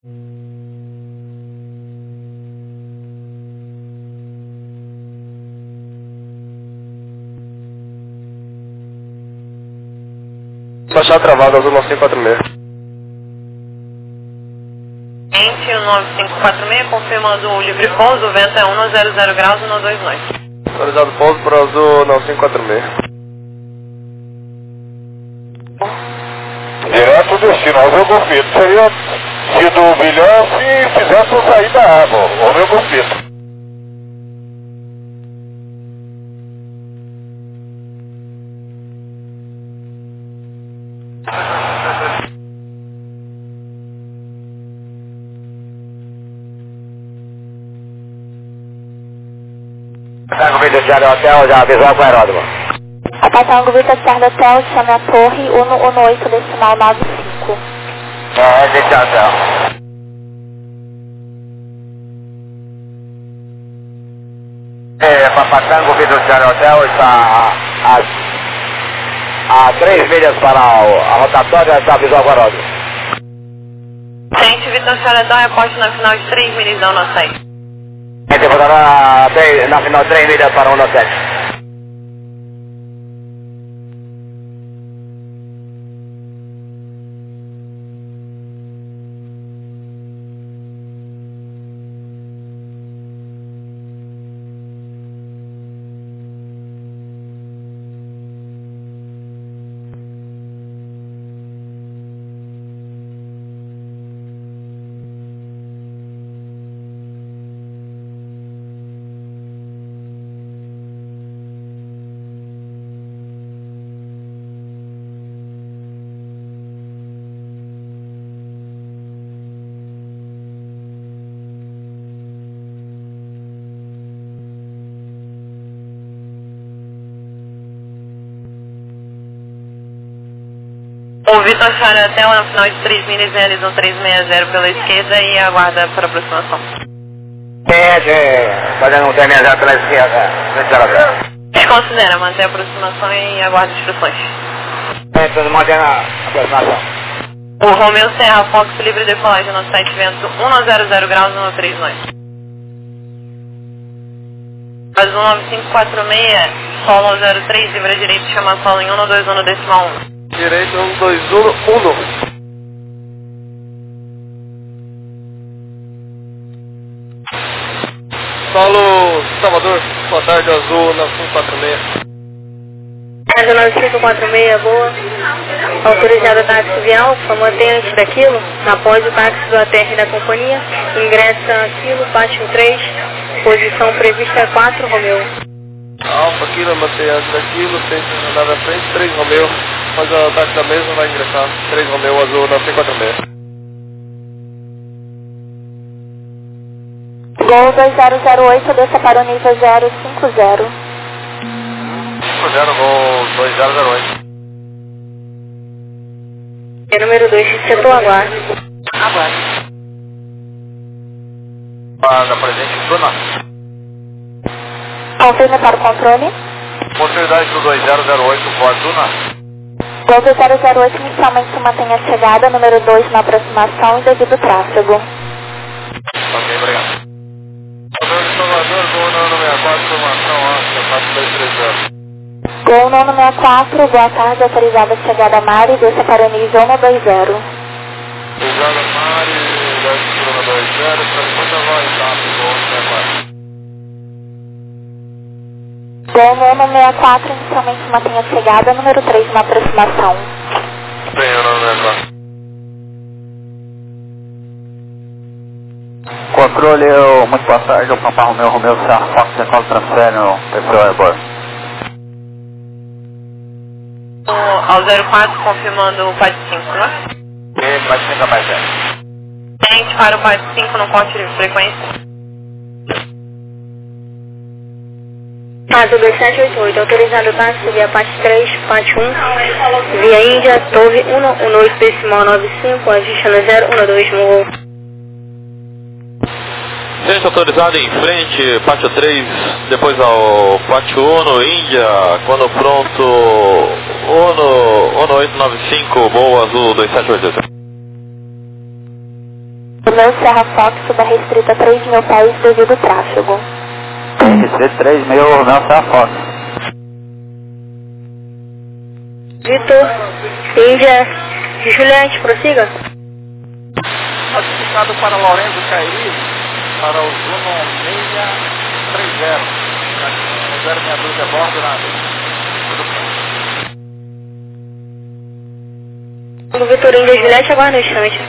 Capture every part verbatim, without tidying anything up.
Baixar travado, azul nove cinco quatro seis. Gente, o nove cinco quatro seis, confirmando o livre pouso, o vento é um zero zero graus, um dois nove. Autorizado pouso para azul nove cinco quatro seis. Direto destino, ao meu conflito. Seria sido melhor se fizesse eu sair da água, ao meu conflito. Tango Vitor Charlie Hotel, já avisou com o aeródromo. A Tango Vitor Charlie Hotel, chame a torre um um oito decimal nove cinco. É, gente, hotel. É, Papatango Vitor Charlie Hotel está a, a, a três milhas para a, a rotatória, já avisou com o aeródromo. Gente, Vitor Charlie Hotel, reporte na final de três milhas da Uno sete. Gente, vou dar na, na final três milhas para Uno sete. O Vitor Charlie Hotel, na final de três milhas, realiza um três seis zero pela esquerda e aguarda para aproximação. Gente, fazendo um três seis zero pela esquerda. Desconsidera, mantém a aproximação e aguarda instruções. Gente, tudo mantendo a aproximação. O Romeo Serra Fox livre decolagem no site vento um zero zero graus, um três nove. Azul nove cinco quatro seis, solo zero três, livre direito, chama solo em um dois um decimal um. Direito um dois um um. Solo Salvador, boa tarde, azul nove cinco quatro seis. Azul nove cinco quatro seis, boa. Autorizado táxi vial, por favor, mantenha antes daquilo. Após o táxi do A T R da companhia, ingressa aquilo, pátio três, posição prevista é quatro, Romeu. Alfa, Kilo, manter antes daquilo, tem que andar na frente, três Romeu. Mas o táxi da mesma vai ingressar, três Romeu, azul nove cinco quatro seis. Gol dois zero zero oito, desça para o nível zero cinco zero. cinco zero, gol dois zero zero oito. É número dois, setor aguarde. Aguarde. Para presente, Bruna. Confirme para o controle. Possibilidade do dois zero zero oito, Fortuna. Gol dois zero zero oito, inicialmente mantenha a chegada, número dois na aproximação e devido tráfego. Ok, obrigado. Salvador de Salvador, gol nono sessenta e quatro, formação Oscar, quatro dois três zero. Gol nono sessenta e quatro, boa tarde, autorizada a chegada Mari, desça para o nível um dois zero. Obrigado, Mari, dois um dois zero, segunda voz, rápido, gol sessenta e quatro. Gol nono sessenta e quatro, inicialmente mantenha a chegada, número três na aproximação. Bem, o nono sessenta e quatro. Controle, eu, muito boa tarde, o Pampa Romeu, Romeu Serra Fox, Central transfere no P C O Airborne. Ao zero quatro, confirmando o P A D cinco, né? E vai ser mais zero. Gente, para o P A D cinco no corte de frequência. Azul dois sete oito oito, autorizado táxi via P A T três, P A T um, via Índia, Torre um um oito decimal nove cinco, adiciona zero um dois, morro. Gente, autorizado em frente, pátio três, depois ao pátio um, Índia, quando pronto, um oito nove cinco, Boa Azul dois sete oito oito. Romeu Serra Fox, suba restrita três mil pés devido ao tráfego. Restrita três mil, Romeu Serra Fox. Vitor, Índia, Juliette, prossiga. Notificado para Lourenço Cairi, para o Zuno seiscentos e trinta. zero seis dois a bordo, nada. O Vitor, Índia, Juliette, agora no instante.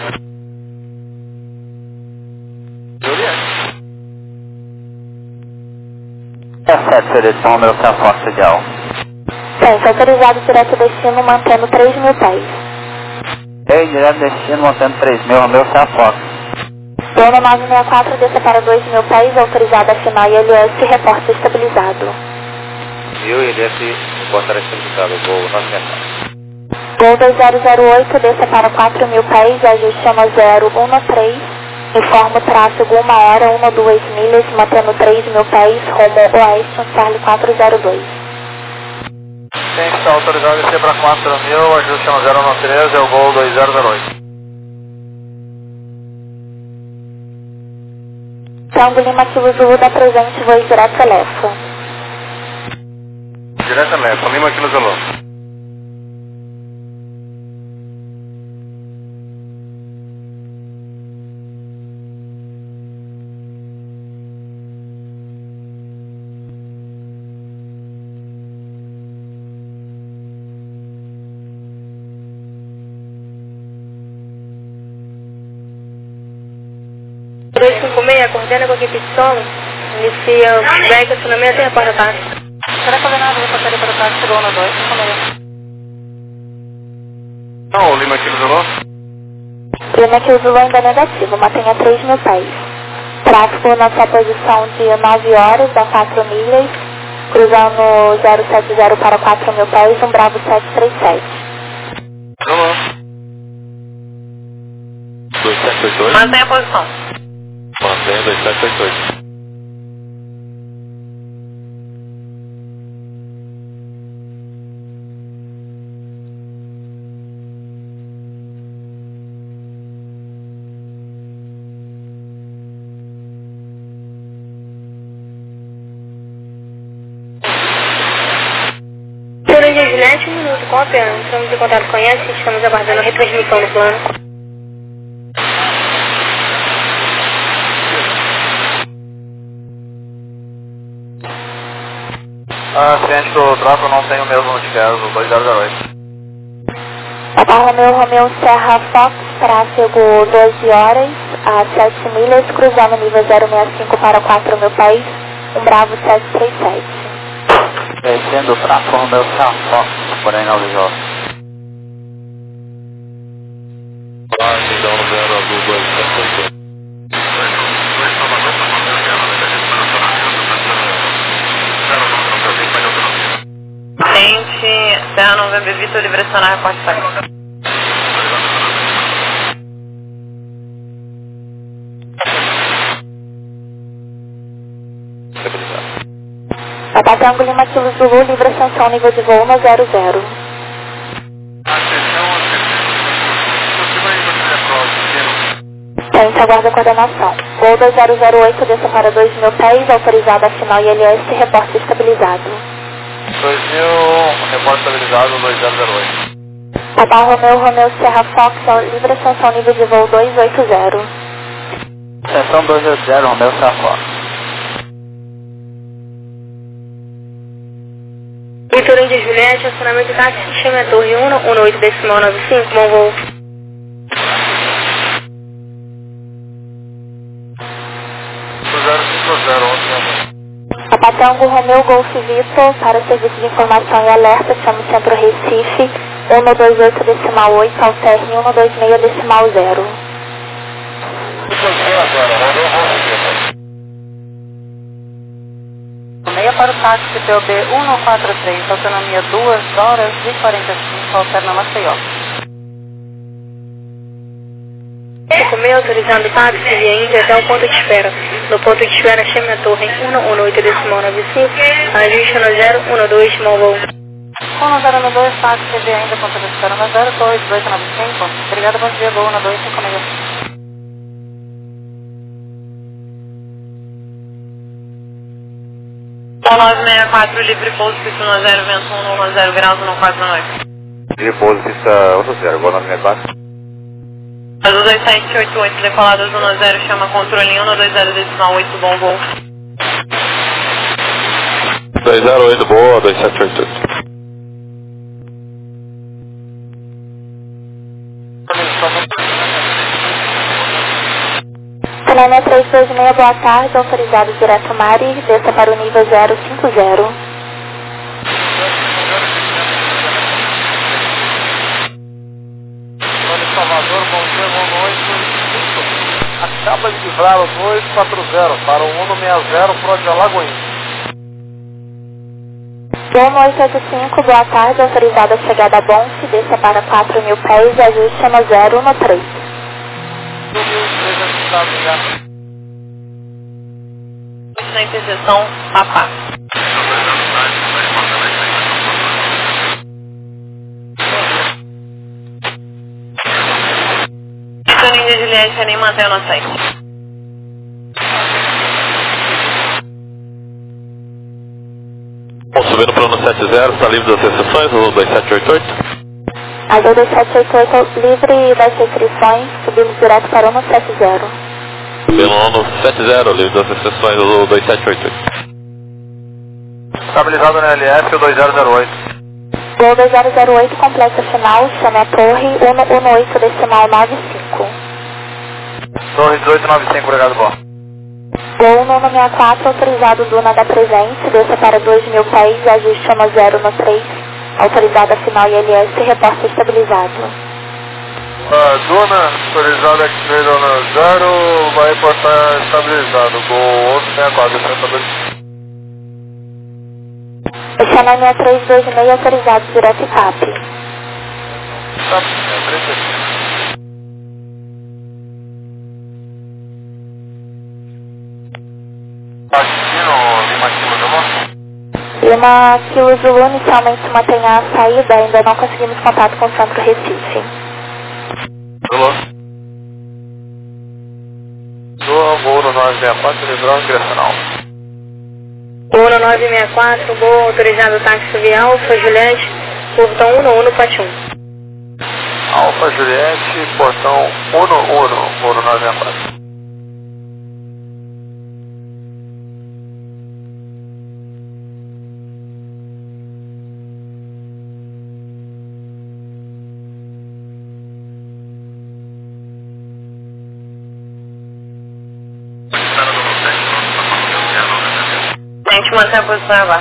dezessete, seleção, Romeu Serra Fox, ideal. Gente, autorizado direto destino, mantendo três mil pés. Ei, direto destino, mantendo três mil, Romeu Serra Fox. Plano nove seis quatro, desça para dois mil pés, autorizado a final I L S, reporta estabilizado. Viu, I L S, reportar estabilizado, voo nove seis quatro. Gol dois zero zero oito, desça para quatro mil pés, ajuste a zero um três, informa o tráfego uma hora, uma duas milhas, mantendo três mil pés, rumo oeste, Charlie quatro zero dois. Tem que estar autorizado a descer para quatro mil, ajuste a zero um três, é o Gol dois zero zero oito. Tango Lima Kilo Zulu da presente, voz direto Elefa. Direto Elefa, Lima Kilo Zulu. dois cinco seis, coordena com a equipe de solo. Inicia o back, acionamento e reporta táxi. Será coordenado, vou passar para o táxi, chegou no dois, cinco seis. Não, o Lima Kilo Zulu. Lima Kilo Zulu ainda negativo, mantenha três mil pés. Tráfego na sua posição de nove horas a quatro milhas, cruzando zero sete zero para quatro mil pés, um Bravo sete três sete. Zulu. dois sete oito oito. Mantenha a posição. Mantenha dois sete oito oito. Turno de Juliette, um minuto, cópia. Estamos em contato com a I S, estamos aguardando a retransmissão do plano. Ah, ciente do tráfego, não tem o mesmo notificado, o dois zero zero oito. Papa Romeu, Romeu Serra Fox, tráfego doze horas a sete milhas, cruzando nível zero seis cinco para quatro mil pés, um Bravo sete três sete. Descendo o tráfego, Romeu Serra Fox, porém não visual. Baixa então no zero azul dois sete oito oito. Tente, Serra Novembro Vitor, livre acionar, reporte táxi. Papa Tango Lima Kilo Zulu, livre ascensão, nível de voo no zero zero. Tente, aguarda a coordenação. Gol dois zero zero oito, desça para dois mil pés, autorizado a final I L S, reporte estabilizado. dois mil, reporte estabilizado, dois zero zero oito. Papa Romeu, Romeu Serra Fox, livre ascensão, nível de voo dois oito zero. Ascensão dois oito zero, Romeu Serra Fox. Vitor, Índia, Juliette, acionamento de táxi, chama a torre um um oito decimal nove cinco, bom voo. zero cinco zero, onze. Papa Tango Romeu Golf Vitor, para serviço de informação e alerta, chama o Centro Recife, um dois oito decimal oito, alterne um dois seis decimal zero. Meia para o táxi P O B um um quatro três, autonomia duas horas e quarenta e cinco, alterna Maceió. cinco seis, autorizando o táxi via Índia até o ponto de espera. No ponto de espera, chame a torre um um oito decimal nove cinco, ajuste no zero um dois, bom voo. um zero um dois, táxi via Índia, ponto de espera no zero dois oito nove cinco. Obrigado, bom dia, Gol um dois cinco seis. nove seis quatro, livre pouso, pista um zero, vento um, zero graus, um quatro noite. Livre pouso, pista um zero, igual nove seis quatro. Azul dois sete oito oito, decoladas um zero, chama controle um dois zero decimal oito, bom voo. dois zero oito, boa, dois sete oito oito. Telema três dois seis, boa tarde, autorizado direto Mari, desça para o nível zero cinco zero. Salvador, bom dia, boa noite. Acaba de livrar o dois quatro zero para o um seis zero, Pro de Alagoinha. um oito oito cinco, boa tarde, autorizado a chegada a Bonfe, desça para quatro mil pés, ajuste no zero um três. Na interseção, Papá. Sintonia de Juliette, nem mantém na site. Bom, subindo para o ano sete zero, está livre das restrições, Azul dois sete oito oito. Azul dois sete oito oito, livre das restrições, subimos direto para o ano sete zero. Pelo ano sete zero, livre das restrições, Azul dois sete oito oito. Estabilizado na L F, dois zero zero oito. Voo dois zero zero oito, complexo final, chame a torre um um oito decimal nove cinco. Torre dezoito nove cinco, obrigado, bom. Voo um um seis quatro, autorizado Duna da presente, desça para dois mil pés, ajuste no zero no três, autorizada final I L S, reporte estabilizado. Uh, Duna, autorizada X-Ray Dona zero, vai reportar estabilizado, Gol onze seis quatro, estabilizado. Xanania três dois seis, autorizado direto I P A P. Tá, é três dois seis. Lima Kilo Zulu. Lima Kilo Zulu, inicialmente se mantém a saída, ainda não conseguimos contato com o Centro Recife. Zulu. Zulu, voo no nove seis quatro, livrão direcional. Uno nove seis quatro, voo autorizado táxi via Alfa, Juliette, portão um um, Pati um. Alfa Juliette, portão um um, voo no nove seis quatro. A gente mantém a posição abaixo.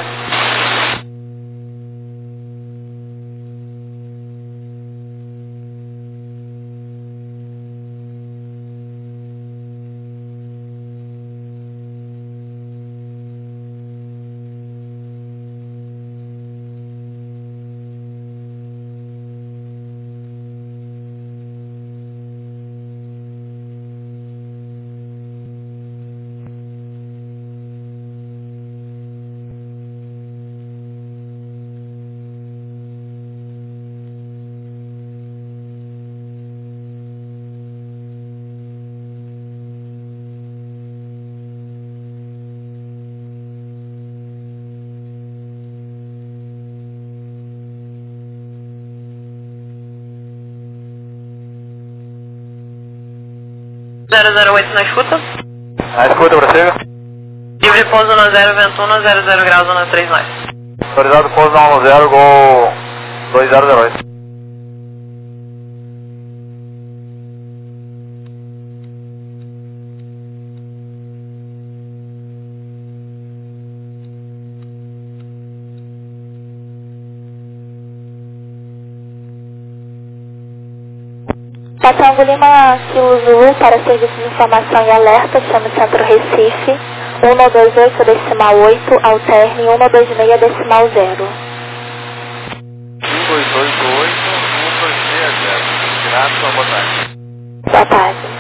zero zero oito na escuta. Na escuta, prossiga. Livre pouso no zero, vento um, zero zero graus, no três nove. Autorizado pouso na um zero, Gol dois zero zero oito. Patango Lima Kilo Zulu para serviço de informação e alerta, chame o Centro Recife, um dois oito decimal oito, alterne um dois seis decimal zero. um dois oito oito, um dois seis zero. Graças, boa tarde. Boa tarde.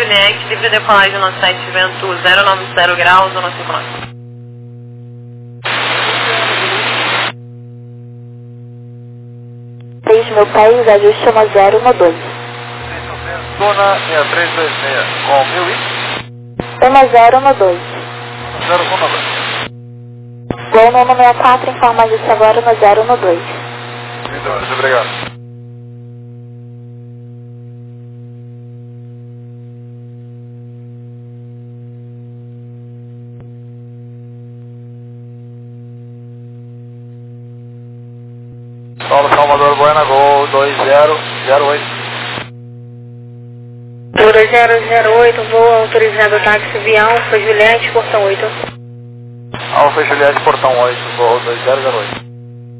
Juliette, livre decolagem no sete, vento zero nove zero graus, zona cinco nove. três mil pés, ajuste uma zero no dois. Zona seis três dois seis, com mil e? uma zero no dois. zero um no dois. Gol no sessenta e quatro, informa ajuste agora no zero no dois. Muito obrigado. Paulo Salvador Buena, Gol dois zero zero oito. dois zero zero oito, voo autorizado táxi via Alfa Juliette, portão oito. Alfa Juliette, portão oito, Gol dois zero zero oito.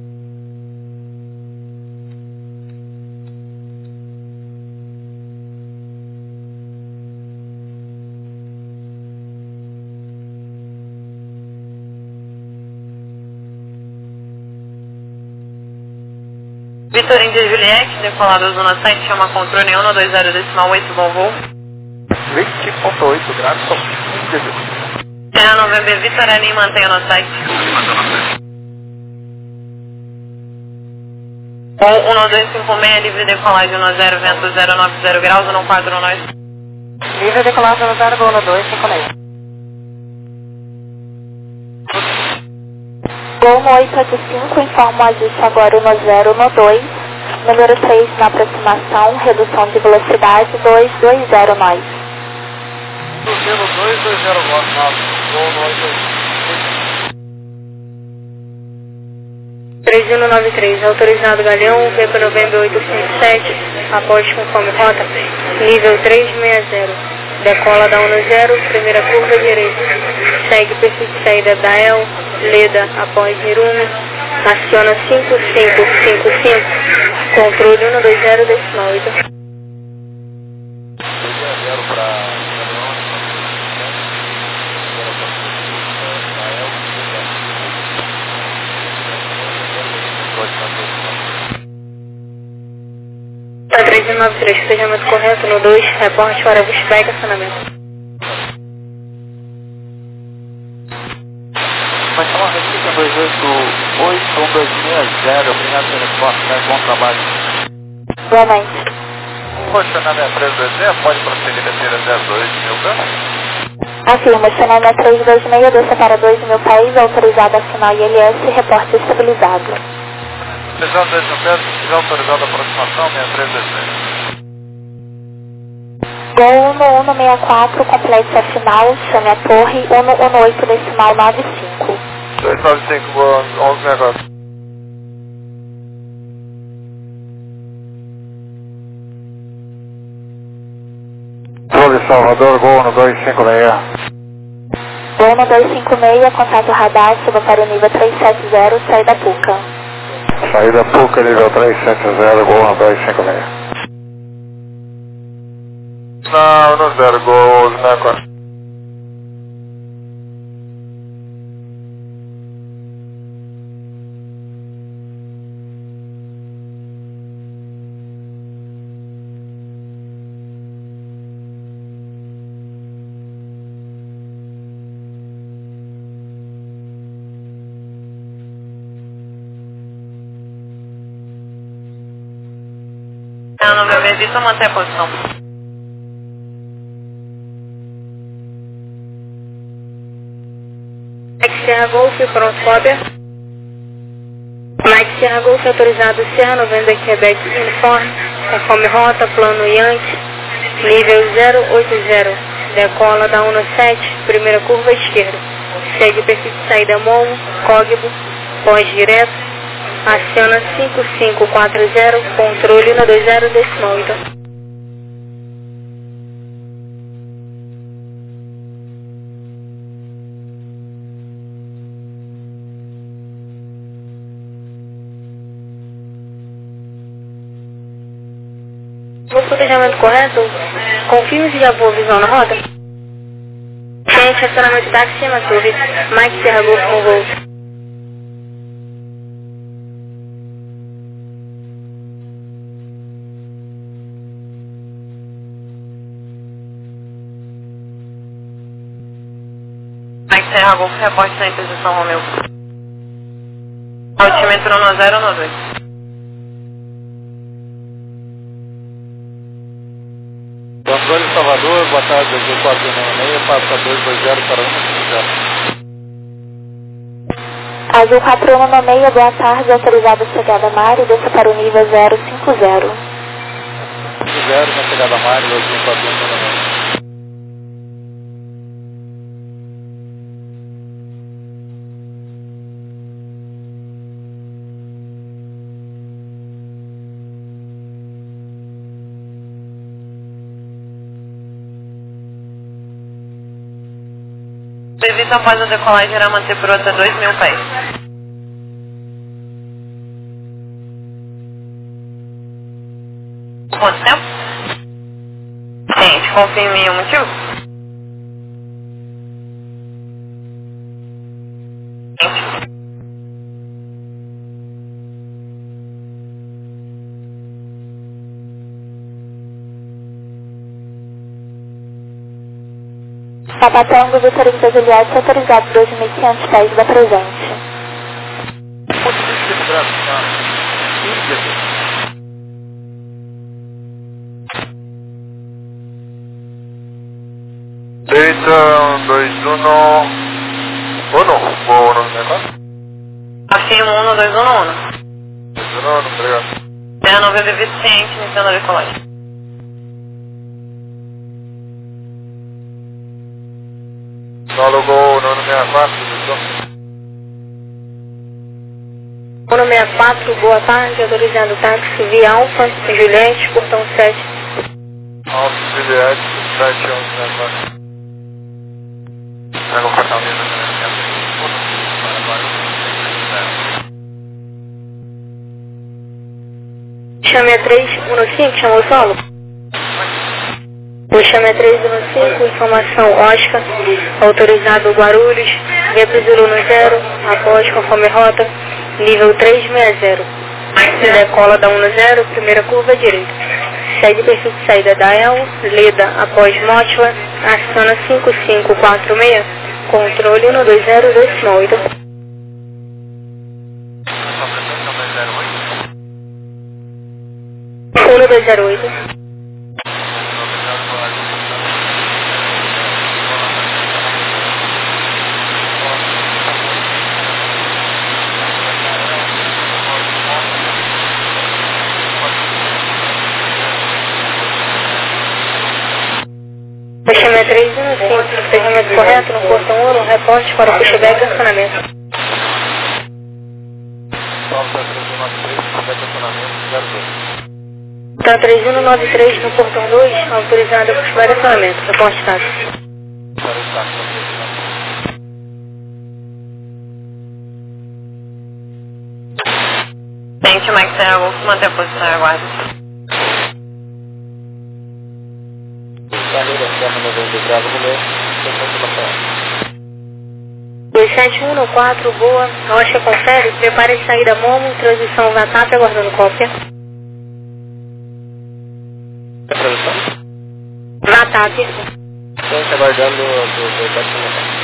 Vitor Índia Juliette, decolado zona sete, chama controle um dois zero decimal oito, bom voo. vinte ponto oito graus, são Terra November Vitor Anim, mantenha no site. um um dois cinco seis, livre decolagem no zero, vento zero nove zero graus, um quatro nós. Livre decolagem no zero, gol no dois cinco seis. Gol no oito oito cinco, informa o ajuste agora no zero no dois. Número três na aproximação, redução de velocidade dois dois zero nós. Cruzeiro dois dois zero nove, Gol no oito oito. três um nove três, autorizado Galeão, V para November oito cinco sete, após conforme rota, nível três seis zero. Decola da um zero, primeira curva direita. Segue perfil de saída da El, Leda após Mirume. Aciona cinco cinco cinco cinco. Controle um dois zero decimal oito. dois zero para três um nove três, fechamento correto no dois, reporte para Bushback, acionamento. Vai chamar a Recife dois oito oito um dois seis zero, obrigado pelo resposta, né? Bom trabalho. Igualmente. Poxa, na minha três dois seis, pode prosseguir descer zero dois mil câmera? Afirma, Chanel três dois seis, desça para dois mil pés, autorizado a assinar I L S, reporte estabilizado. Visão dois mil pés, visão autorizada a aproximação, seis três dois seis. Gol um um seis quatro, complete a final, chame a torre um um oito decimal nove cinco. dois nove cinco, onze sessenta e quatro. Torre Salvador, Gol no dois cinco seis. Gol no dois cinco seis, contato radar, suba para o nível três sete zero, saída Puca. Saída Puca, nível três sete zero, Gol no dois cinco seis. Não, no zero, Gol sessenta e quatro. Terra November Vitor, mantém a posição. Mike Serra Golf, pronto, cópia. Mike Serra Golf, autorizado Serra November Quebec, uniforme, conforme rota, plano Yankee, nível zero oito zero. Decola da um sete, primeira curva esquerda. Segue perfil de saída Momo, Código, pós direto. Aciona cinco cinco quatro zero, controle um dois zero decimal oito. Vou planejamento correto? Confirme se já vou visão na rota. Gente, acionamento de táxi cima torre. Mike Serra Golf com voo. Mike Serra Golf, reporte na posição Romeu. Altímetro no zero no dois. Controle Salvador, boa tarde, Azul quatro nove seis, passa dois dois zero para um cinco zero. Azul quatro um nove seis, boa tarde, autorizado a chegada Mário, desça para o nível zero cinco zero. cinco zero na chegada Mário, Azul quatro um nove seis. Previsto após a decolagem irá manter por até dois mil pés. Quanto tempo? Gente, confirme o motivo. Gente. Papatango, Vitor Índia Juliette, autorizado dois mil e quinhentos pés da presente. Ponto de segurança, tá? Índia. Delta dois um um. Uno, vou no negócio? Afirmo um dois um um. dois um um, obrigado. Terra não V V ciente, iniciando a decolagem. Diálogo um nove seis quatro, pessoal. um nove seis quatro, boa tarde, autorizado táxi via Alfa, Juliette, portão sete. Alfa, Juliette, sete um zero quatro. Pega o cartão dele, né? Chame a três um cinco, chamou o solo? O chame a três um cinco, informação Oscar, autorizado Guarulhos, via pro Zulu no zero, após conforme rota, nível trezentos e sessenta. Se decola da um no zero, primeira curva direita. Segue perfil de saída da E L, Leda após Mótila, aciona cinco cinco quatro seis, controle um dois zero dois oito. um dois zero oito. Chame a três um cinco, procedimento correto no portão um, reporte para o pushback e acionamento. Tá três um nove três no portão dois, autorizado a pushback e acionamento. Reporte táxi. Tente Mike Serra Golf, manter a posição e aguarde. dois sete um no quatro, boa. Rocha confere, prepare saída Momo, transição Vatap, aguardando cópia. Vatap. Estou aguardando o Vatap.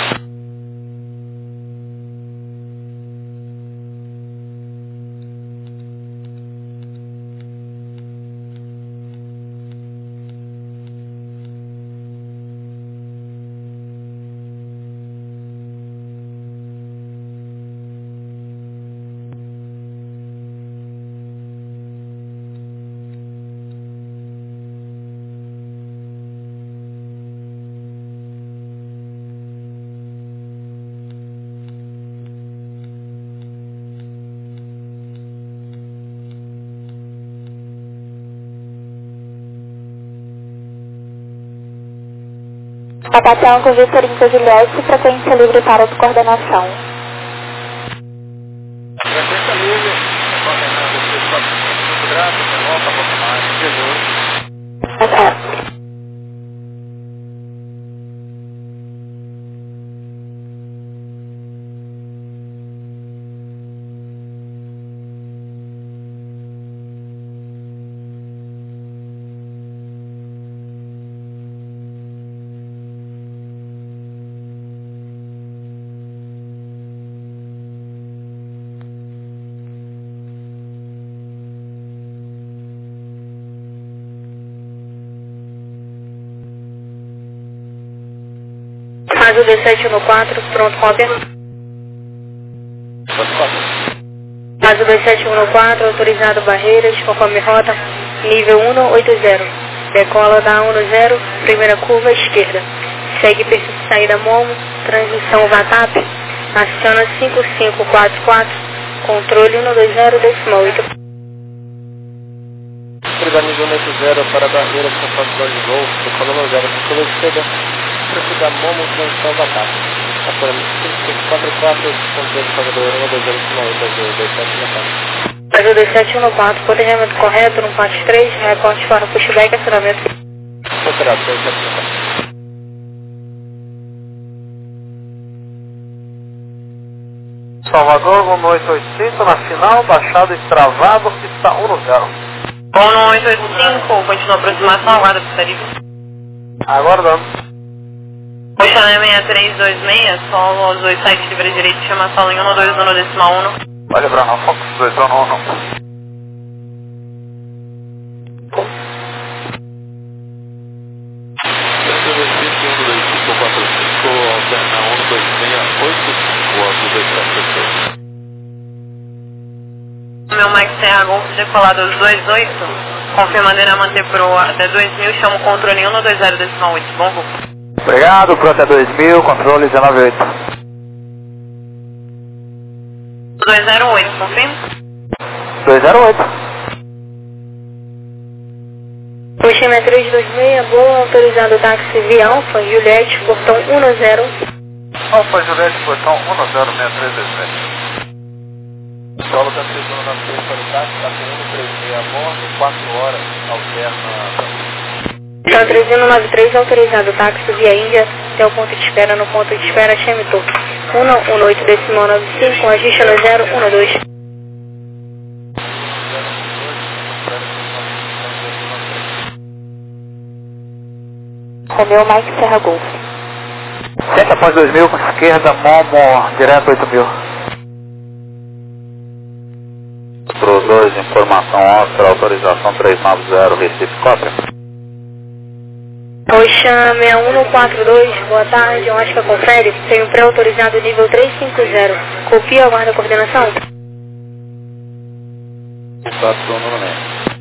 Papatango, Vitor Índia Juliette, frequência livre para coordenação. Frequência livre, coordenado por quatro graus, volta a pouco mais, Jesus. É. Azul dois sete um quatro, pronto, cópia. Azul dois sete um quatro, autorizado barreiras, conforme rota, nível um oito zero. Decola da um zero, primeira curva esquerda. Segue perfil de saída Momo, transição VATAP, aciona cinco cinco quatro quatro, controle um dois zero, décimo oito. Nível um oito zero para barreira com factor de voo, decolando um zero, curva esquerda, perfil da Momo, transição VATAP. Aciona cinco cinco quatro quatro, controle pagador um dois zero, décimo oito, Azul dois sete um quatro. Azul dois sete um quatro, planejamento correto, no parte três, reporte para pushback, acionamento. Operado, dois sete um quatro. Salvador, voo no oito oito cinco, na final, baixado extravado, pista um zero. Voo no oito oito cinco, continua a aproximação, aguarda pista Aguardando. Oxané seis três dois seis, solo dois sete, livre direito, chama solo em um dois um decimal um. Vale, Bruno, Fox dois um um. Meu Mike Serra Golf decolado aos dois oito, confirmadeira a manter pro até dois mil, chama o controle em um dois zero decimal oito, bom voo. Obrigado, pro até dois mil, controle dezenove oito. dois zero oito, confirma? dois zero oito. Oxané três dois seis, boa, autorizado táxi via Alfa, Juliette, portão um zero. Alfa Juliette, portão um zero seis três dois seis. Solo da três um nove três para o táxi, está tendo três seis a bordo, quatro horas, alterna. Então, três um nove três, autorizado táxi via Índia, até o ponto de espera, no ponto de espera, Chemitou. um um oito decimal nove cinco, ajuste no zero um dois. Romeu Mike Serra Golf. sete após dois mil, com esquerda, Momo, direto oito mil. Pro dois, informação Oscar, autorização três nove zero, Recife, cópia. Oxa seis um quatro dois, boa tarde, Oscar confere, tenho pré-autorizado nível três cinco zero. Copia, aguarda a coordenação. Contato com o número.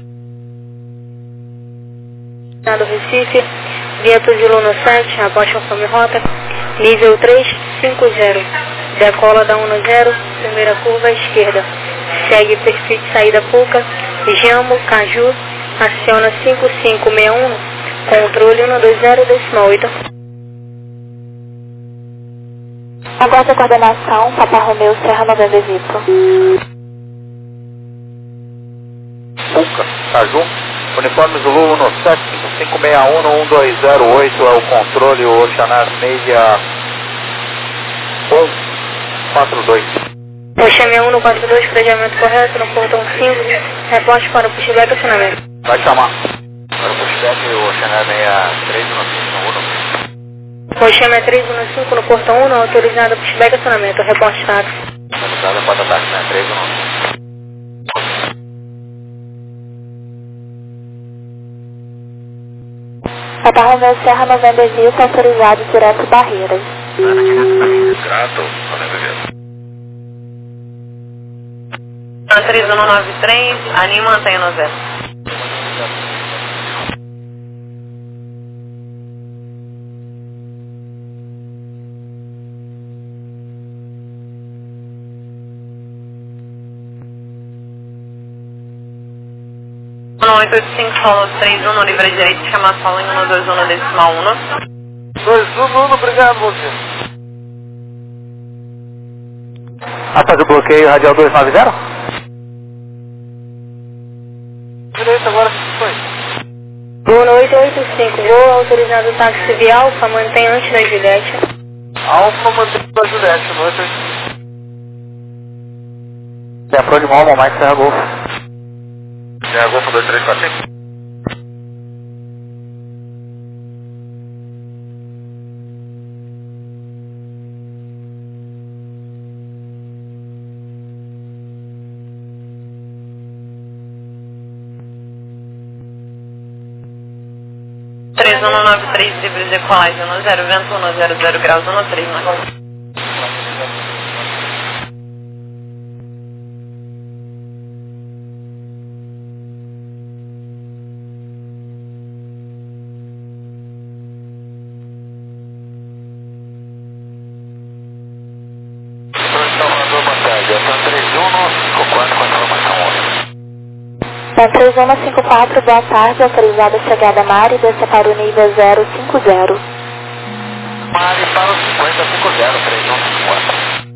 Do Recife, vento de Luno sete, após conforme rota, nível três cinco zero. Decola da um zero, primeira curva à esquerda. Segue perfil de saída Puca, Jambo, Caju, aciona cinco cinco seis um, controle um dois zero decimal oito. Aguarda a coordenação, Papa Romeu Serra Novembro Egito. Puca, Caju, uniforme Zulu no sete, cinco seis um, um dois zero oito é o controle, o Oxané seis um quatro dois. Oxa seis um quatro dois, cruzamento correto no portão cinco, reporte para o pushback acionamento. Vai chamar. Para o pushback, o Oxané seis três um cinco. Oxa seis três um cinco no portão um, autorizado pushback acionamento, reporte táxi. Autorizado para ataque, né? três um cinco. Papa Romeu Serra Novembro Egito, autorizado direto Barreiras. Grato, Novembro três um nove três, anima antena zero. um oito oito cinco, solo três um, no livre direito, chama solo em um dois um decimal um. dois um um, obrigado, você. Após o bloqueio, radial dois nove zero? Direito agora, que foi? um oito oito cinco, voo autorizado táxi via Alfa, mantém antes da Juliette. Alfa mantém da Juliette, no oito oito cinco. É a Pro de Momo, Mike Serra Golf. Serra Golf dois três quatro cinco. três três um nove três, livre equalize um zero, vento um zero zero graus um três, né? Pan três um cinco quatro, boa tarde, autorizada a chegada a Mari, desça para o nível zero cinco zero. Mari para o cinquenta cinco zero, três um cinco quatro.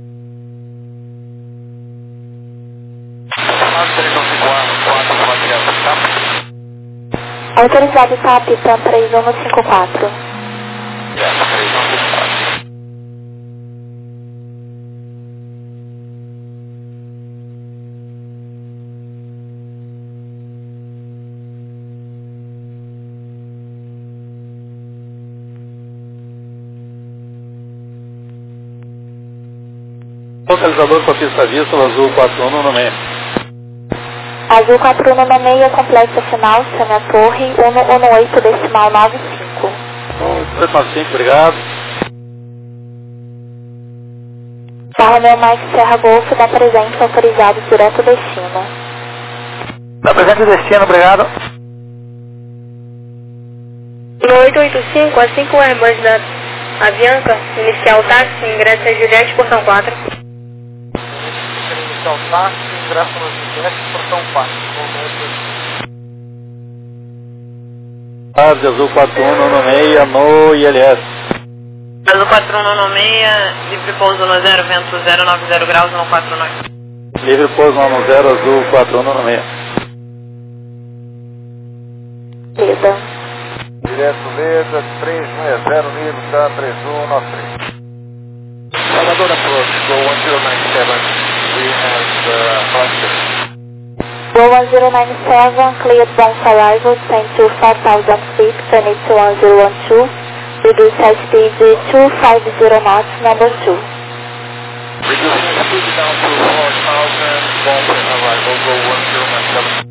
três um cinco quatro, pode ir. Autorizado T A P, Pan três um cinco quatro. três um cinco quatro. Localizador com a pista vista, Azul quatro um no meio. Azul quatro um no meio, complexo final, Sânia Torre, um um oito decimal nove cinco. três nove cinco, obrigado. Barra meu Mike Serra Golf, dá presente autorizado direto destino. Dá presente destino, obrigado. No oito oito cinco, a cinco Airbus da Avianca, inicial táxi, ingresso a Juliette, portão quatro. Inicial táxi, ingresso no Juliette, portão quatro. Tarde, Azul quatro um no meio, no I L S. Azul quatro um no meia, livre pouso no zero, vento zero nove zero graus no quatro nove. Livre pouso no zero, Azul quatro um no meio. Leda. Direto Leda, três seis zero, nível K três um nove três. Salvador approach, go one zero nine seven, we have uh, cluster. Go one zero nine seven, cleared bounce arrival, descend to four thousand feet, connect to one zero one two, reduce high speed two five zero knots, number two. Reducing speed down to four thousand, bounce arrival, go one zero nine seven.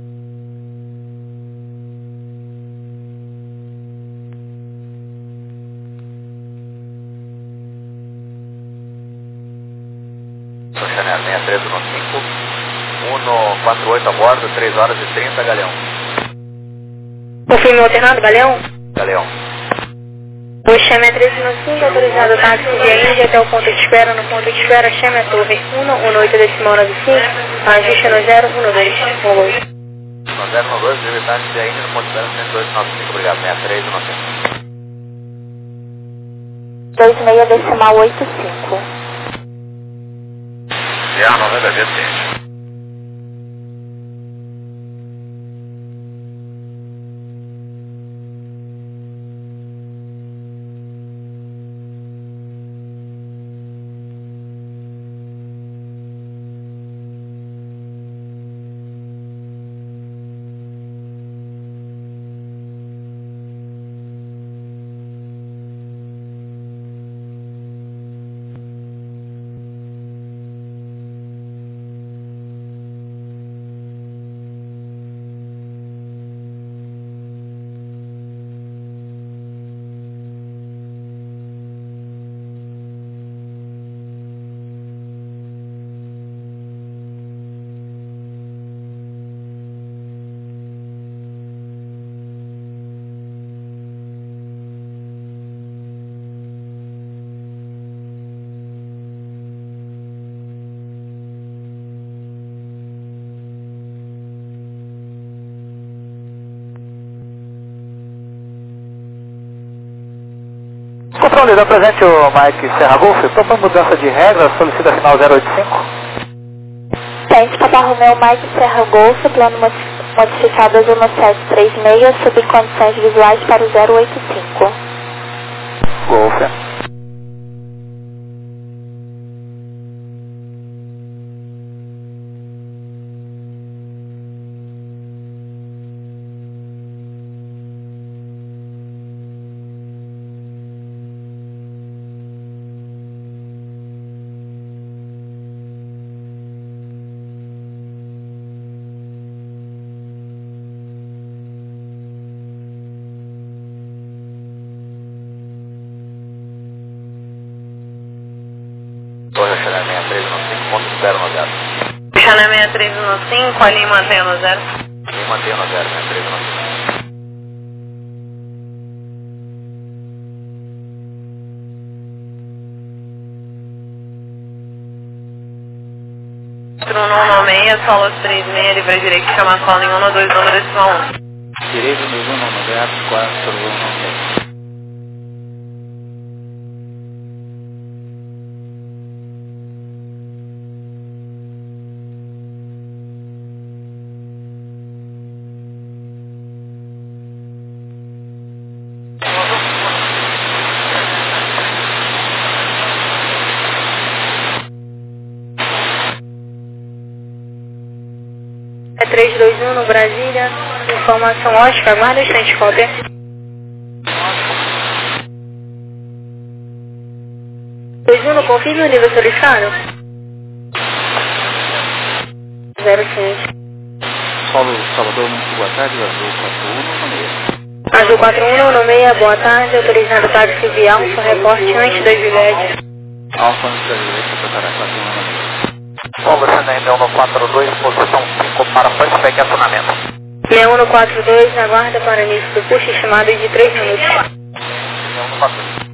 Chanel seis três um cinco, um quatro oito a bordo, três horas e trinta, Galeão. Confirme o alternado, Galeão? Galeão. O Chame três um cinco, autorizado táxi via Índia até o ponto de espera, no ponto de espera, Chame Torre um um oito decimal nove cinco, ajuste no zero um dois, rolou. No zero um dois, livre táxi via Índia, no ponto de espera, cento e dois nove cinco, obrigado, seis três um cinco. dois seis decimal oito cinco. Já, noventa vezes. Controle, dá presente o Mike Serra Golf, topa mudança de regra, solicita sinal zero oito cinco. Tente para Romeu Mike Serra Golf, plano modificado azul no sete três seis, sob condições visuais para o zero oito cinco. Golf. Channel sessenta e três um cinco ponto zero no zero. Channel sessenta e três um cinco, a Lima mantém no zero. Lima mantém no zero, sessenta e três um cinco. quatro um nove seis, solo três seis, livre direito, chama solo em um dois número decimal um. Direito no um no zero quatro um nove. É três dois um no Brasília, informação ótica, aguarda o instante, cópia. dois um no confirme o nível solicitado. zero cinco. Solo Salvador, muito boa tarde, azul quatro um no seis. Azul quatro um no seis, boa tarde, autorizado táxi via Alfa, reporte antes da Juliette. Alfa antes da direita, tocará quatro um no seis. Conversando no quatro dois, posição cinco para flashback e acionamento. seis um no quatro dois, aguarda para início do push, estimado de três minutos. seis um no quatro dois.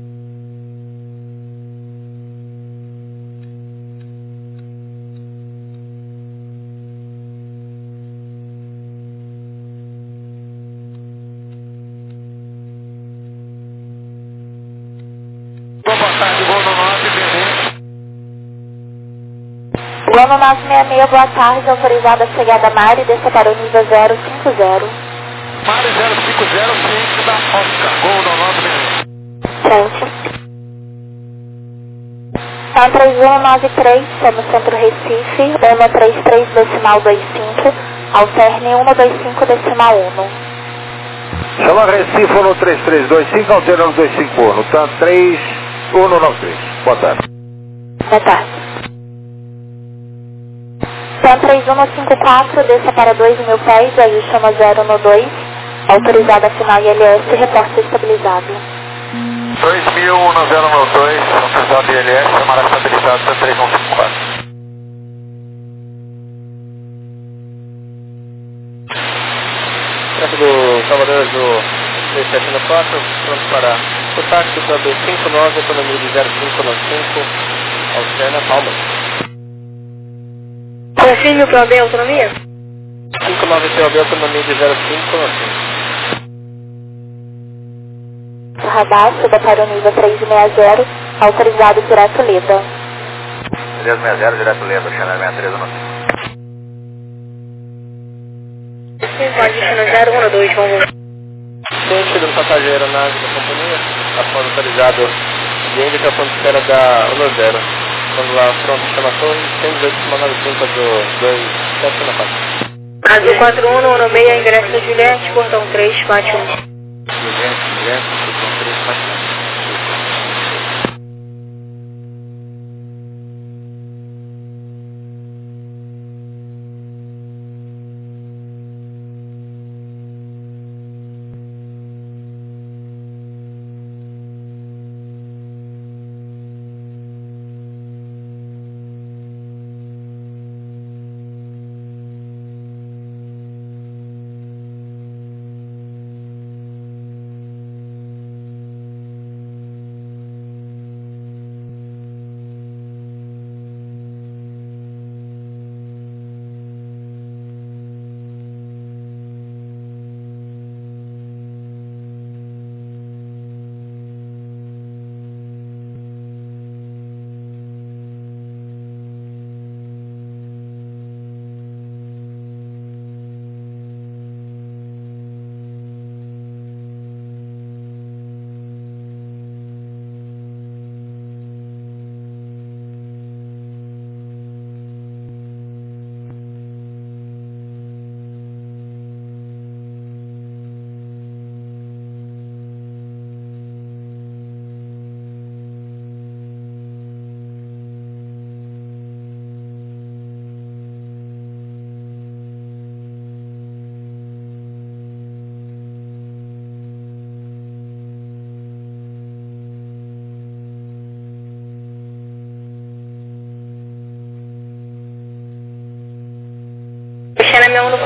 Boa tarde, voo no nove, Belém. Lima nove seis seis, boa tarde, autorizada a chegada Mari, desça para o nível zero cinco zero. Mari zero cinco zero, ciente da Oscar, voo no nove, Belém. Frente. São três um nove três, chama Centro Recife, um três três decimal vinte e cinco, alterne um dois cinco decimal um. Chama Recife no três três dois cinco, alternando dois cinco um, tá três um nove três. Boa tarde. Boa tarde. São três um cinco quatro, desça para dois mil pés, aí chama zero no dois, autorizada final I L S, reporte estabilizado. dois mil no zero no dois, autorizado I L S, chamada estabilizada três um cinco quatro. Tráfego do Salvador Azul três sete nove quatro, pronto para o táxi para B cinco nove, economia de zero cinco nove cinco, alterna Palmas. Confirme o P O B autonomia. cinco nove P O B, autonomia de zero cinco nove cinco. Radar, suba para o nível três seis zero, autorizado direto Leda. três seis zero, direto Leda, Channel sessenta e três um cinco. Condition zero um dois, vamos. Ciente do passageiro na nave da companhia, após autorizado de indicação de espera da um zero. Quando lá pronto, chama torre, cento e dezoito, nove cinco do dois sete nove quatro. Azul quatro um no seis, ingresso da Juliette, portão três, bate um. Juliette, ingresso, portão três, bate um.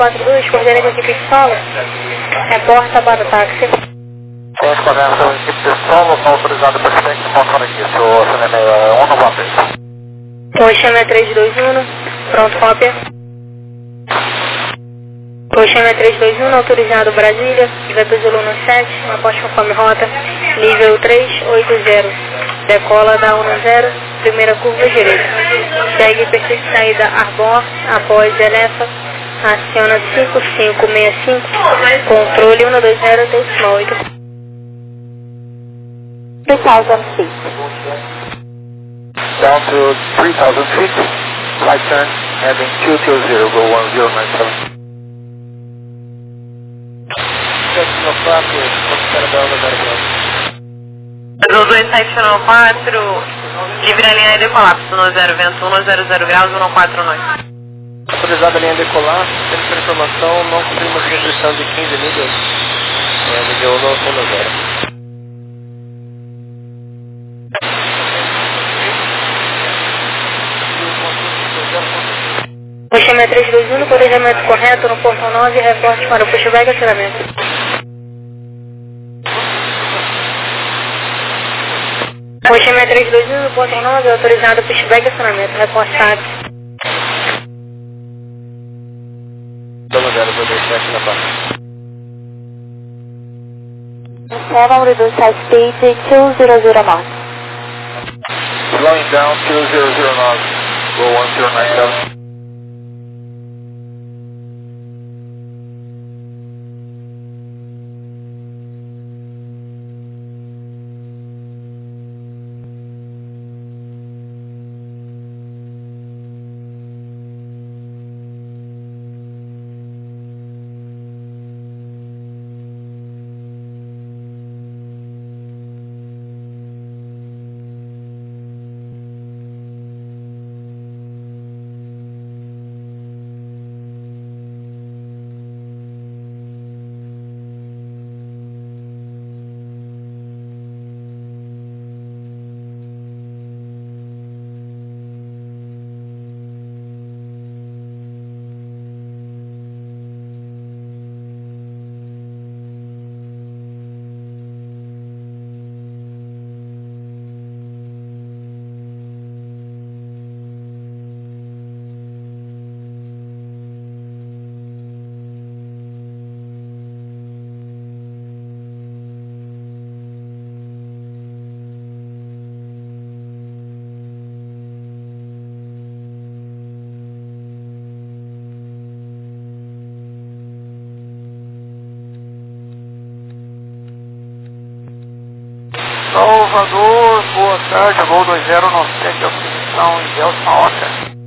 quatro dois, coordenador da equipe de solo, reporta para o táxi. Coordenação da equipe de solo, está autorizado para o técnico controle aqui, senhor C N M um nove três. Oi, chama três dois um, pronto, cópia. Oi, chama três dois um, autorizado Brasília, vetor Zulu sete, aposta conforme rota, nível três oito zero, decola da um zero, primeira curva direita, segue perfil de saída Arbor, após Elefa, aciona cinco cinco seis cinco, controle um dois zero, decimal oito. three thousand feet. Down to three thousand feet, right turn, heading two two zero, go one zero nine seven. Azul dois sete nove quatro, livre a linha de colapso no zero vento um, zero zero graus, um quatro nove. Autorizada a linha decolar, temos essa informação, não cumprimos restrição de quinze milhas, é, nível um zero. Puxamento três dois um, no planejamento correto no portão nove, reporte para o pushback e acionamento. Puxamento três dois um, no portão nove, autorizado pushback e acionamento, reporte táxi. um zero, vou deixar aqui na parte. seven, reduce high speed two zero zero knots. Slowing down two zero zero knots, go one zero nine seven. Salvador, boa tarde, voo dois zero nove sete, obtenção em Delta Oscar.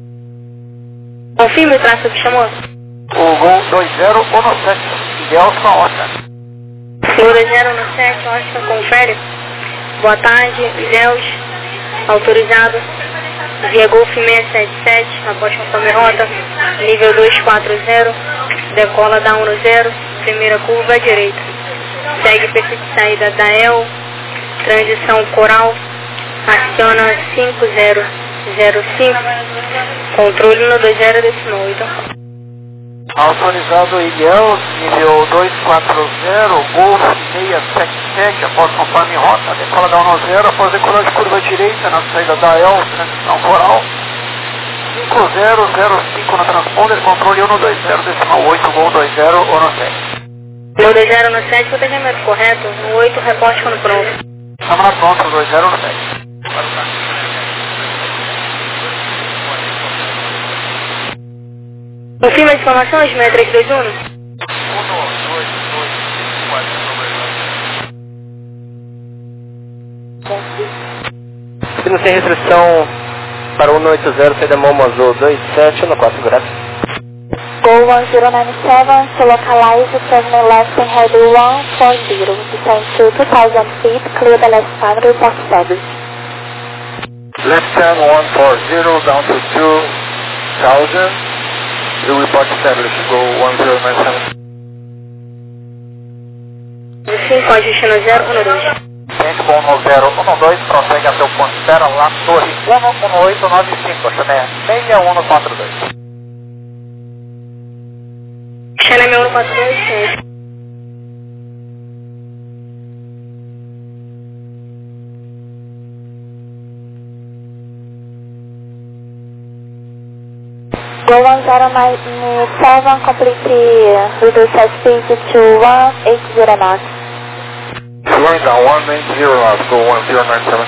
Confirme o traço que chamou. O voo dois zero nove sete, Delta Oscar. Voo dois zero nove sete, Oscar, confere. Boa tarde, Ilhéus, autorizado, via Golf seiscentos e setenta e sete, após conforme rota, nível dois quatro zero, decola da um zero, primeira curva à direita, segue perfil de saída da E L, transição coral, aciona cinco zero zero cinco, controle um dois zero decimal oito. Autorizado Ilhéus, nível dois quatro zero, Golf seiscentos e setenta e sete, após conforme rota, decola da um zero, após decolar de curva direita na saída da E L, transição coral, cinco zero zero cinco no transponder, controle um dois zero decimal oito, Gol dois zero nove sete. Gol dois zero nove sete, protegimento correto, no oito, reporte quando pronto. Câmara pronto, dois zero nove sete. Confirma as informações, seis três dois um. Sendo sem restrição para um oito zero, saída Momo Azul dois sete um quatro, graças. Go one zero nine seven to localize turning left and head one four zero, descend to two thousand feet, clear the left side, report service. Left turn one four zero, down to two thousand, the report established, go one zero nine seven. cinco, ajustando zero um dois. Gente com um zero um dois, prossegue até o ponto espera lá, torre um um oito nove cinco, chamé seis um quatro dois. Xaname um quatro dois, sim. Go one zero nine seven, complete reduce speed to one eight zero knots. Slowing down one eight zero knots, go one zero nine seven.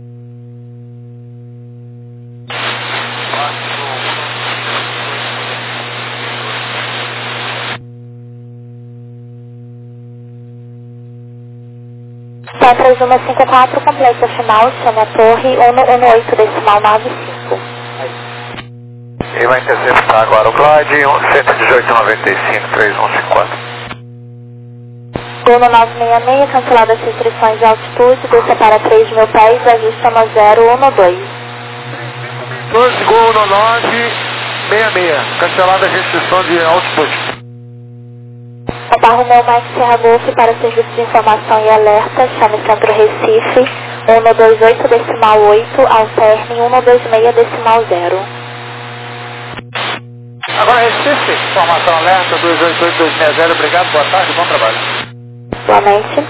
Tá três um cinco quatro, completa final, chama a torre um um oito decimal nove cinco. Ele vai interceptar agora o Glide, cento e dezoito noventa e cinco, três um cinco quatro. Gol no nove seis seis, cancelada as restrições de altitude, desça para três mil pés, ajusta no zero um dois. doze Gol no nove seis seis, cancelada as restrições de altitude. Barro Meu Mike Serra Golf para serviço de informação e alerta, chame Centro Recife, um dois oito decimal oito, alterne um dois seis decimal zero. Agora Recife, informação alerta, dois oito oito dois seis zero, obrigado, boa tarde, bom trabalho. Igualmente.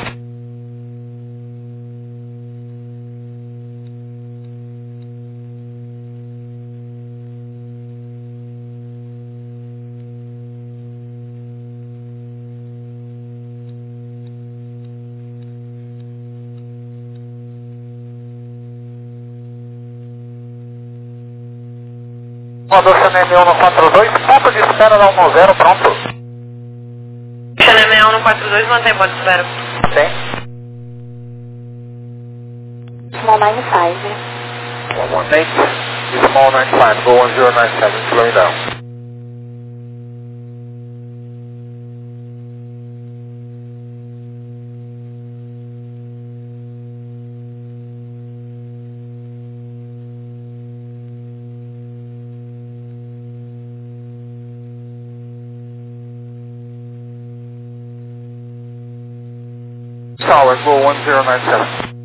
Motor Xaname um quatro dois, ponto de espera da um zero, pronto. Xaname um quatro dois, mantém ponto de espera. Tem. Small nine five. one one eight, small nine five, go one zero nine seven, slowing down. Tower, go one zero nine seven.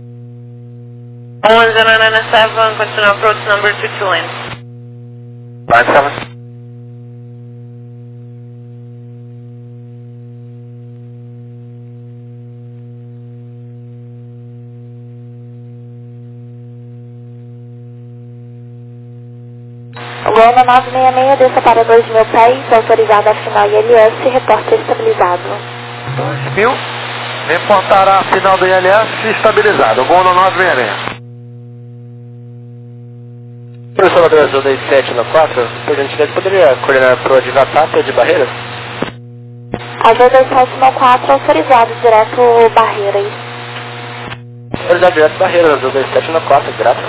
one zero nine seven, continue approach number two two lane. nine seven. Gol no nove seis seis, desça para dois mil pés, autorizado a final I L S, reporte estabilizado. dois mil. Reportará a final do I L S estabilizado. Gol no nove seis seis. Professor Adriano Azul dois sete no quatro, por gentileza, poderia coordenar para o de Vatapa e de Barreiras? Azul dois sete no quatro, autorizado, direto Barreiras. Autorizado direto Barreiras, Azul dois sete no quatro, graças.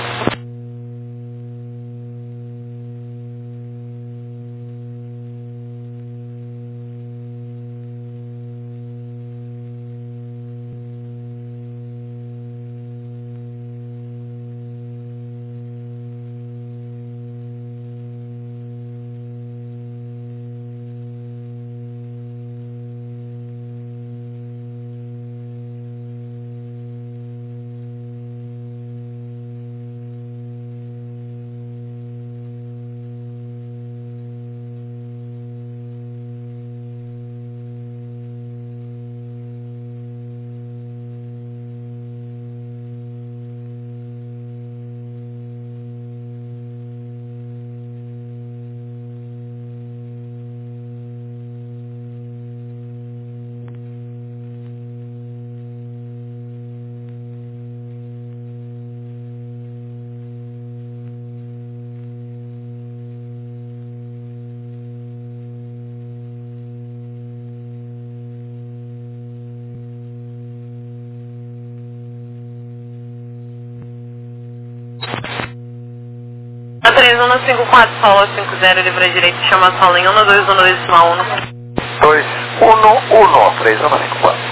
três um cinco quatro, Paulo cinco zero, livre direito, chama a sala em um dois um decimal um. dois um um, três um cinco quatro.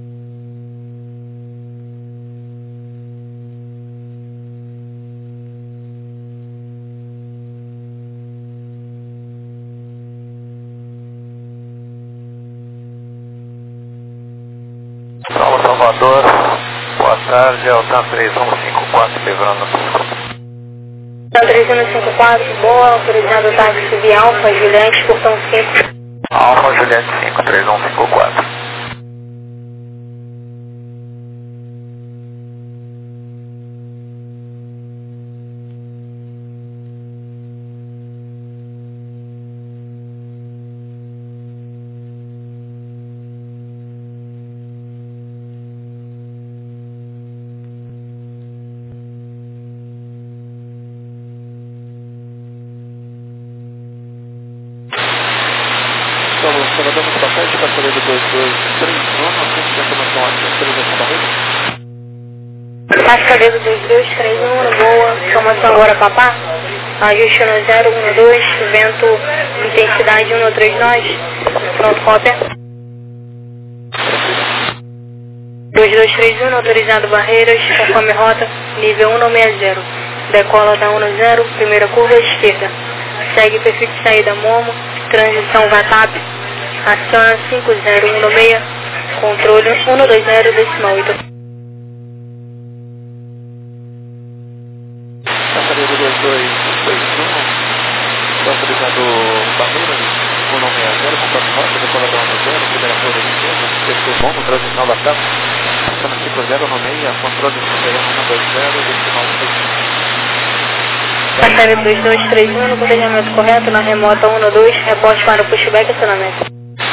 Salve Salvador, boa tarde, Altan três um cinco quatro, livrando três um cinco quatro, boa, autorizado táxi via Alfa, Juliante, portão cinco. Alfa Juliette cinco três um cinco quatro. Estamos acomodando os papéis de passageiro dois dois três um, nós temos informação aqui, autorização da rede. Passageiro dois dois três um, boa, informação agora papá. Ajuste no zero um dois, vento, intensidade um três nove, pronto, cópia. dois dois três um, autorizado barreiras, conforme rota, nível um seis zero. Decola da um zero, primeira curva esquerda. Segue perfil de saída Momo, transição V A T A P, aciona cinco zero um seis, controle um dois zero decimal oito. Passageiro dois dois três um, autorizado barreiras, um seis zero, conforme rota, decola da um zero, primeira curva esquerda, perfil Momo, transição V A T A P, aciona cinco zero seis, controle um dois zero decimal oito. Passageiro dois dois três um, no planejamento correto, na remota um dois, reporte para o pushback e acionamento.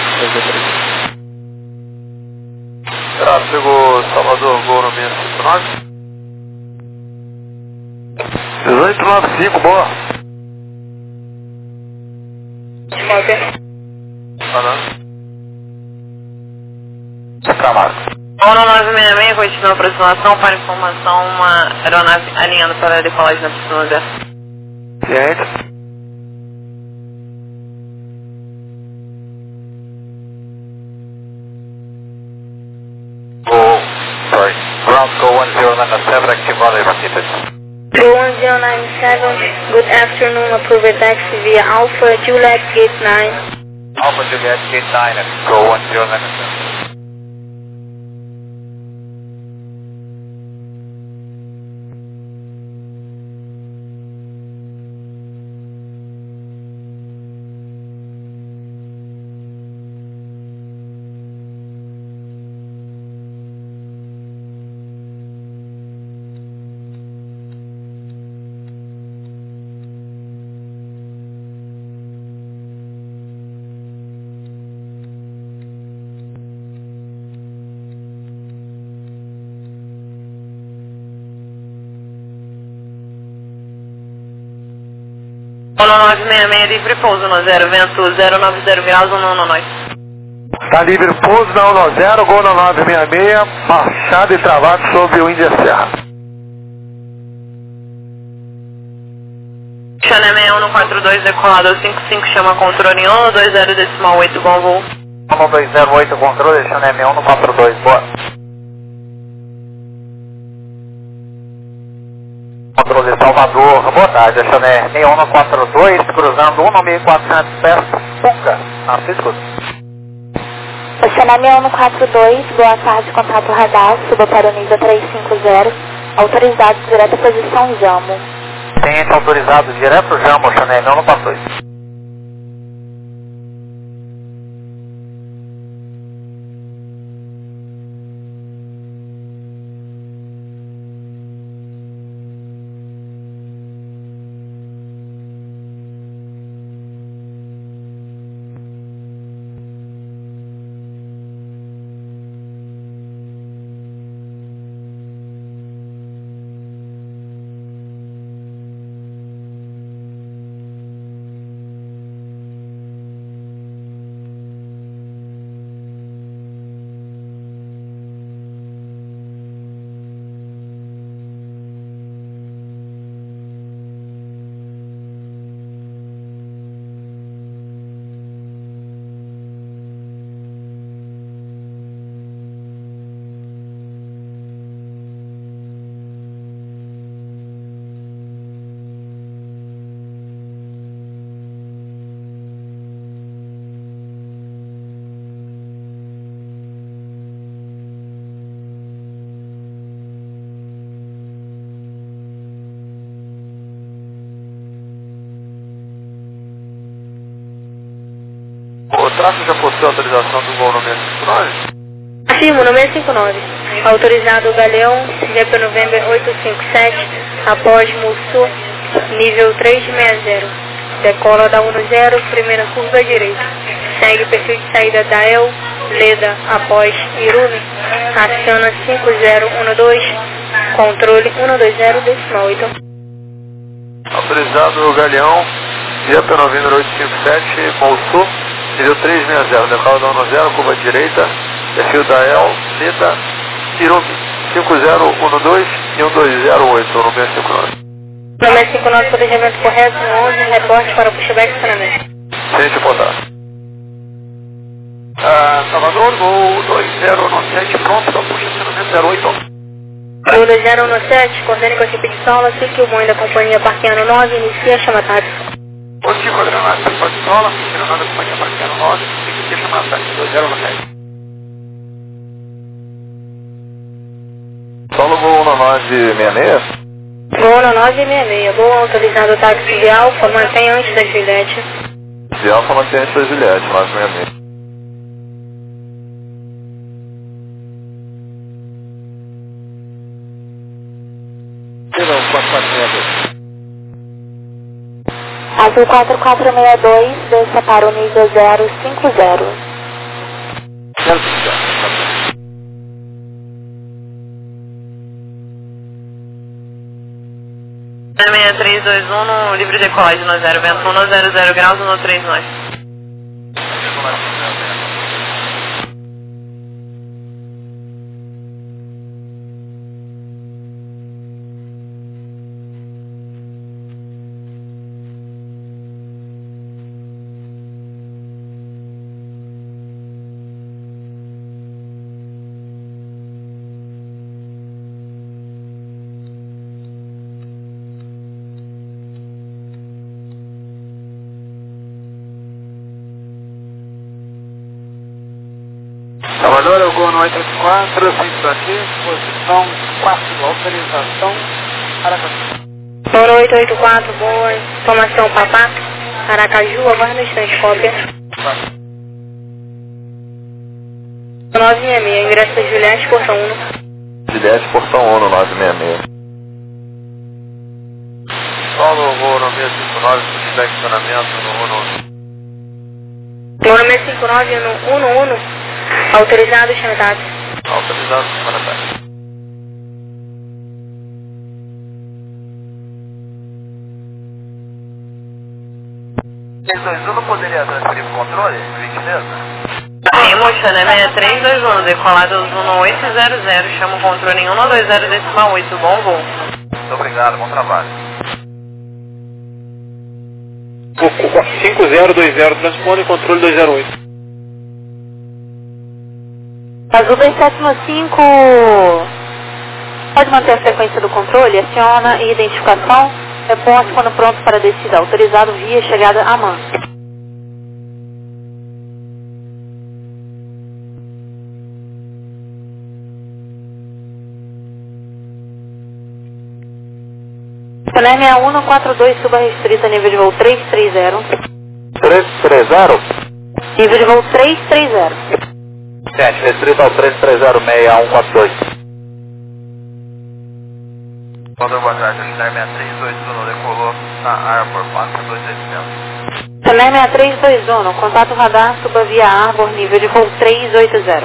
Tráfego Salvador, Gol no seis cinco nove. dezoito nove cinco, boa. Cópia. Falando. Trabalho. um nove seis seis, continua a aproximação para informação, uma aeronave alinhando para a decolagem na pista zero. Ciente. Go, sorry, ground go one zero nine seven, ativado e batidas. Go one zero nine seven, good afternoon, approved taxi via Alpha Juliet Gate nine. Alpha Juliet Gate nine, go one zero nine seven. um nove seis seis, livre pouso no zero, vento zero nove zero graus, um no nós. Tá livre pouso na um zero, Gol no nove seis seis, marchado e travado sobre o Índia Serra. Channel seis um quatro dois, decolador cinco cinco, chama controle um dois zero decimal oito, bom voo. um dois zero oito, controle, Channel seis um quatro dois, boa. Controle Salvador, boa tarde, a Channel seis um quatro dois, cruzando um mil e quatrocentos pés, Punca, Francisco. Channel seis um quatro dois, boa tarde, contato radar, suba para o nível três cinco zero, autorizado direto à posição Jamo. Ciente autorizado direto Jamo, Channel seis um quatro dois. tráfego já possui autorização do voo no seis cinco nove? Afirmo, no seis cinco nove. Autorizado o Galeão, C P November oito cinco sete, após Mussu, nível três seis zero. Decola da um zero, primeira curva à direita. Segue perfil de saída da E L, Leda, após Irumi. Aciona cinco zero um dois, controle um dois zero, decimal oito. Autorizado o Galeão, C P November oito cinco sete, Mussu, nível três seis zero. Decola da um zero, curva à direita. Perfil da E L, Leda, Irumi. cinco zero um dois e um dois zero oito no seis cinco nove. No seis cinco nove, planejamento correto, no onze, reporte para o pushback e estacionamento. Sente apontar. Ah, Salvador, voo dois zero um sete, pronto para puxa estacionamento zero oito. Voo dois zero um sete, coordene com a equipe de sola, assim que o Boeing da companhia Parquiano nove inicia a chama tática. Positivo, coordenado para a sola, coordenado da companhia Parquiano nove, inicia a chama tática dois zero um sete. Solo voo um nove seis seis. Voo no nove seis seis, voo autorizado o táxi de Alfa, mantenha antes da Juliette. De Alfa mantém antes da Juliette, nove seis seis. Azul quatro quatro seis dois, desça para o nível zero cinco zero. seis três dois um no livre decolagem no zero, vento um zero zero graus no três nove. Salvador, eu vou no oito oito quatro, centro aqui, posição quatro, autorização, Aracaju. Voo no oito oito quatro, boa, informação Papá, Aracaju, aguarda instante, cópia. nove seis seis, ingresso da Juliette, portão um. Juliette, portão um no nove seis seis. Solo voo no seis cinco nove, pushback estacionamento no um um. Voo no seis cinco nove no um um. Autorizado, chama táxi. Autorizado, chama táxi. seis dois um não poderia transferir o controle, por gentileza? Sim, Mochana, seis três dois um, decolado no oito zero zero, chama o controle em um dois zero decimal oito, bom voo. Muito obrigado, bom trabalho. cinco zero dois zero, transpone controle dois zero oito. Azul dois sete cinco, pode manter a frequência do controle, aciona e identificação, reporte quando pronto para descida, autorizado via chegada a man. Canal seis um quatro dois, suba restrita, nível de voo três três zero. três três zero? Nível de voo três três zero. Gente, restrito ao três três zero seis um quatro dois. Quando boa tarde, a China seis três dois um decolou na Arbor, quatro dois oitocentos. Canal seis três dois um, contato radar, suba via Arbor, nível de voo três oito zero.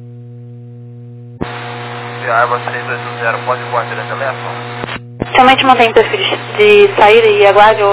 Via Arbor três oito zero, pode voar direto telefone? Somente mantém perfil de saída e aguarde o